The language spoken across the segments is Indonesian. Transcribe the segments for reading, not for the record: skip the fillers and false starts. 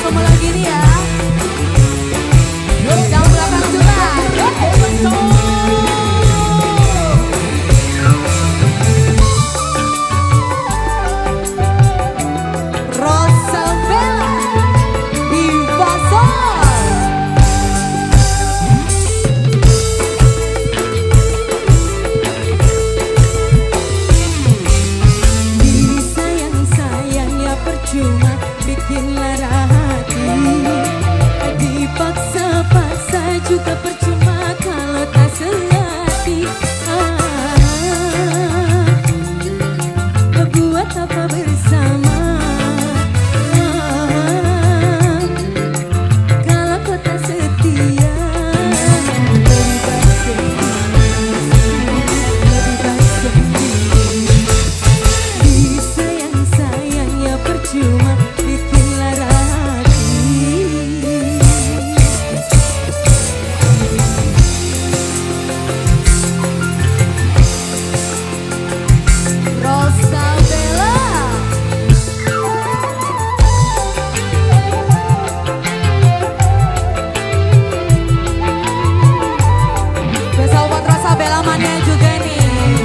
ketemu lagi nih ya. Yang belakang juga. Rosabella Invasor. Disayang-sayang ya percuma bikin lara hati. Dipaksa-paksa juga percuma kalau tak sehati. Buat apa bersama kalau kau tak setia? Lebih baik sendiri. Disayang-sayang ya percuma bikin lara hati. Rosabella. Besok buat Rosabella mania juga nih.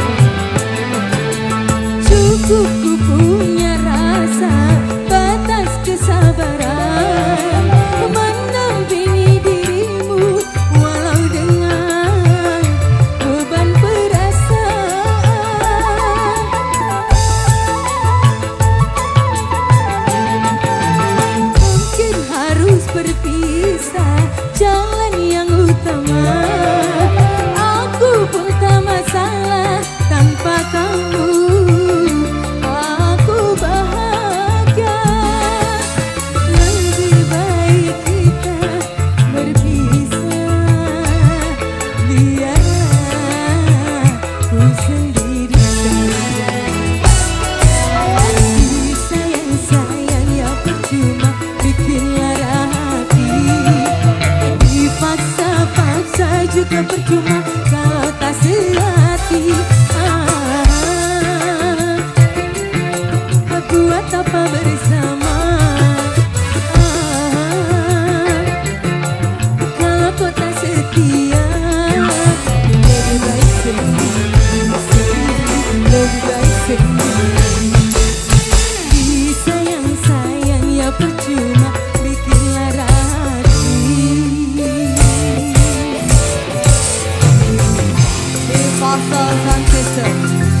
Cukup ku punya rasa batas kesabaran mendampingi dirimu walau dengan beban perasaan. Mungkin harus berpisah jalan yang utama. Aku pun tak masalah tanpa kamu. Aku bahagia. Lebih baik kita berpisah. Biar ku sendiri saja. Disayang-sayang ya percuma bikin lara hati. Dipaksa-paksa juga percuma kalau tak sehati. Buat apa bersama kalau kau tak setia? Lebih baik sendiri, lebih baik sendiri. Disayang-sayang ya percuma bikin lara hati. Invasor Sound System.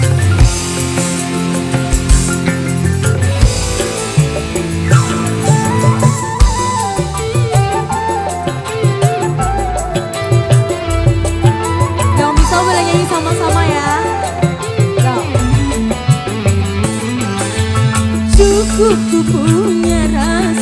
Yang bisa boleh nyanyi sama-sama ya. Go. Cukup ku punya rasa